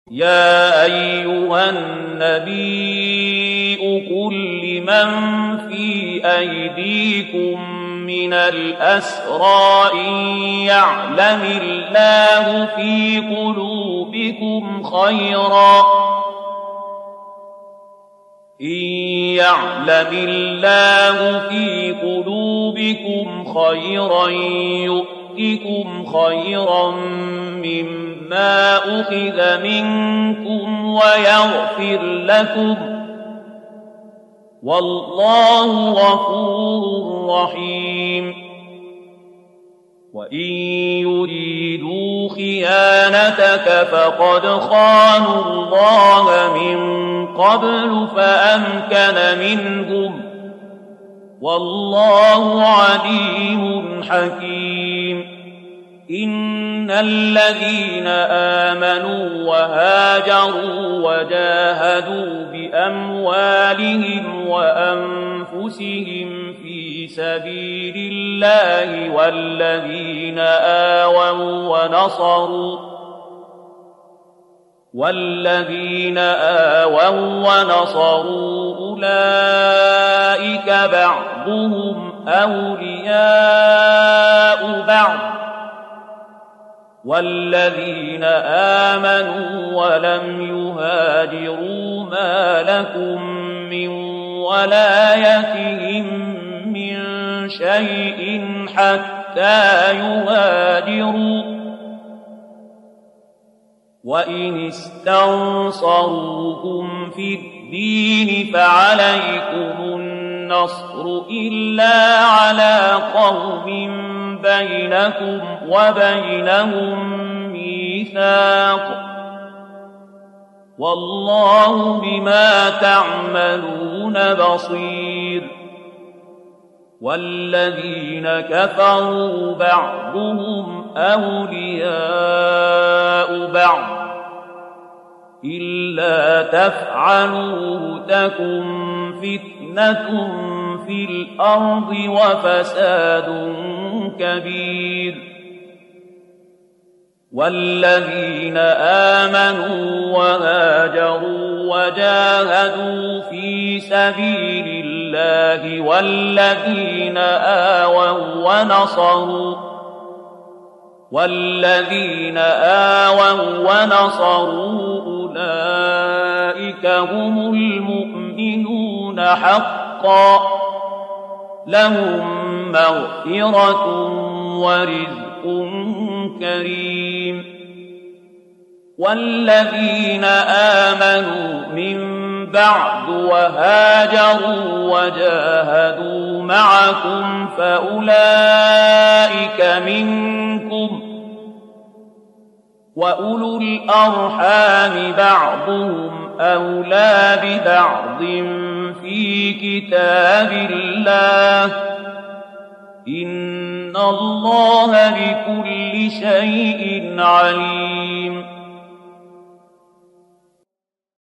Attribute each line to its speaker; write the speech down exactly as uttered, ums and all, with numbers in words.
Speaker 1: يا أيها النبي قل لمن في أيديكم من الأسرى إن يعلم الله في قلوبكم خيرا إن يعلم الله في قلوبكم خيرا يؤتكم خيرا مما أخذ منكم ويغفر لكم والله غفور رحيم وإن يريدوا خيانتك فقد خانوا الله من قبل فأمكن منهم والله عليم حكيم إن الذين آمنوا وهاجروا وجاهدوا بأموالهم وأنفسهم في سبيل الله والذين آووا ونصروا والذين آووا ونصروا أولئك بعضهم أولياء بعض والذين آمنوا ولم يهاجروا ما لكم من ولايتهم من شيء حتى يهاجروا وإن استنصروكم في الدين فعليكم النصر إلا على قوم بينكم وبينهم ميثاق والله بما تعملون بصير والذين كفروا بعضهم أولياء بعض إلا تفعلوه تكن فتنة في الأرض وفساد كبير والذين آمنوا وهاجروا وجاهدوا في سبيل الله والذين آووا ونصروا والذين آووا ونصروا أولئك هم المؤمنون حقا لهم مغفرة ورزق كريم والذين آمنوا من بعد وهاجروا وجاهدوا معكم فأولئك منكم وأولو الأرحام بعضهم أولى ببعض في كتاب الله إن الله بكل شيء عليم